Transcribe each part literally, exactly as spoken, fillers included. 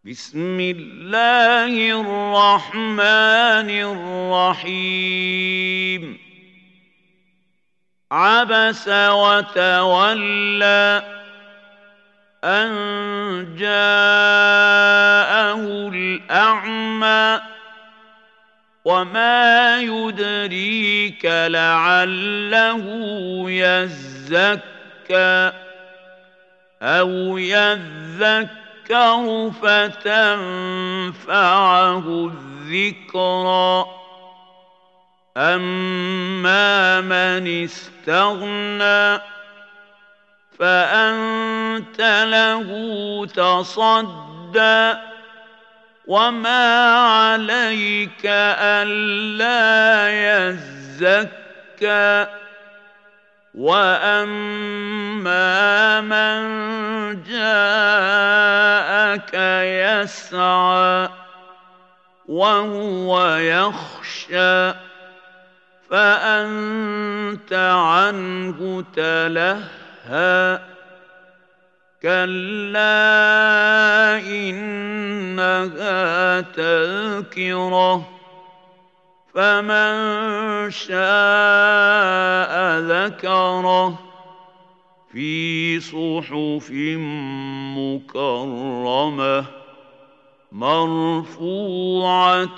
بسم الله الرحمن الرحيم عبس وتولى أن جاءه الأعمى وما يدريك لعله يزكى أو يذكر فتنفعه الذكرى أما من استغنى فأنت له تصدى وما عليك ألا يزكى وأما من جاءك يسعى وهو يخشى فأنت عنه تلهى كلا إنها تذكرة فمن شاء ذكره في صحف مكرمة مرفوعة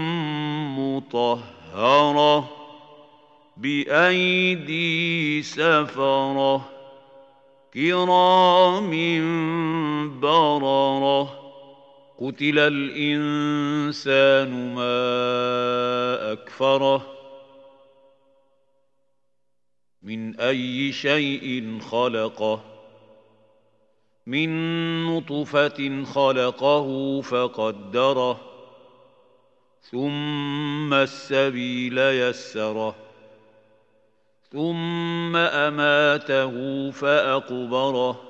مطهرة بأيدي سفرة كرام بررة قتل الإنسان ما أكفره من أي شيء خلقه من نطفة خلقه فقدره ثم السبيل يسره ثم أماته فأقبره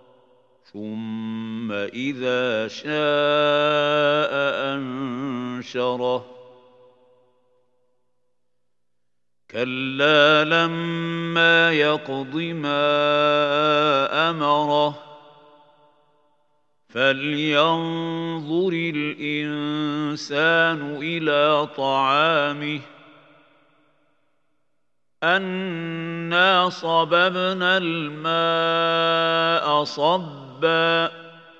ثم إذا شاء أنشره كلا لما يقض ما أمره فلينظر الإنسان إلى طعامه أنا صببنا الماء صبا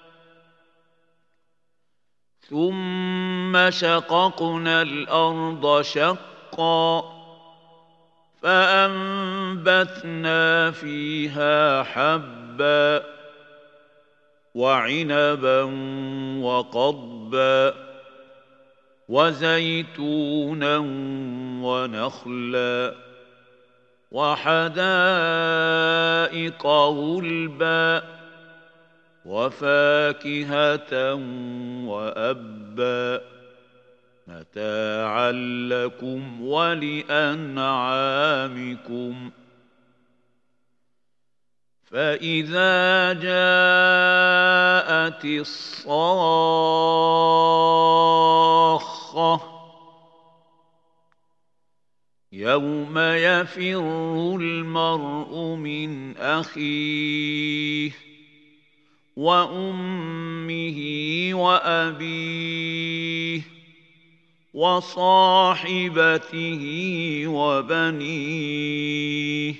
ثم شققنا الأرض شقا فأنبتنا فيها حبا وعنبا وقضبا وزيتونا ونخلا وحدائق غلبا وفاكهة وأبا متاعا لكم ولأنعامكم فإذا جاءت الصاخة يوم يفر المرء من أخيه وأمه وأبيه وصاحبته وبنيه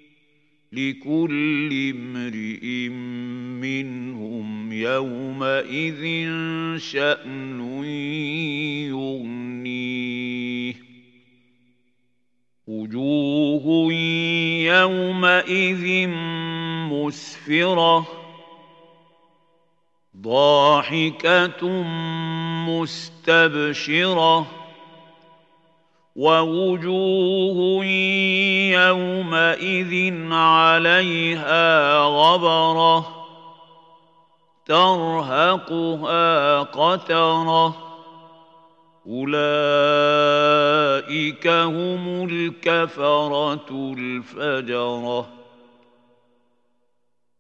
لكل امرئ منهم يومئذ شأن يغنيه وجوه يومئذ مسفرة ضاحكة مستبشرة ووجوه يومئذ عليها غبرة ترهقها قترة أولئك هم الكفرة الفجرة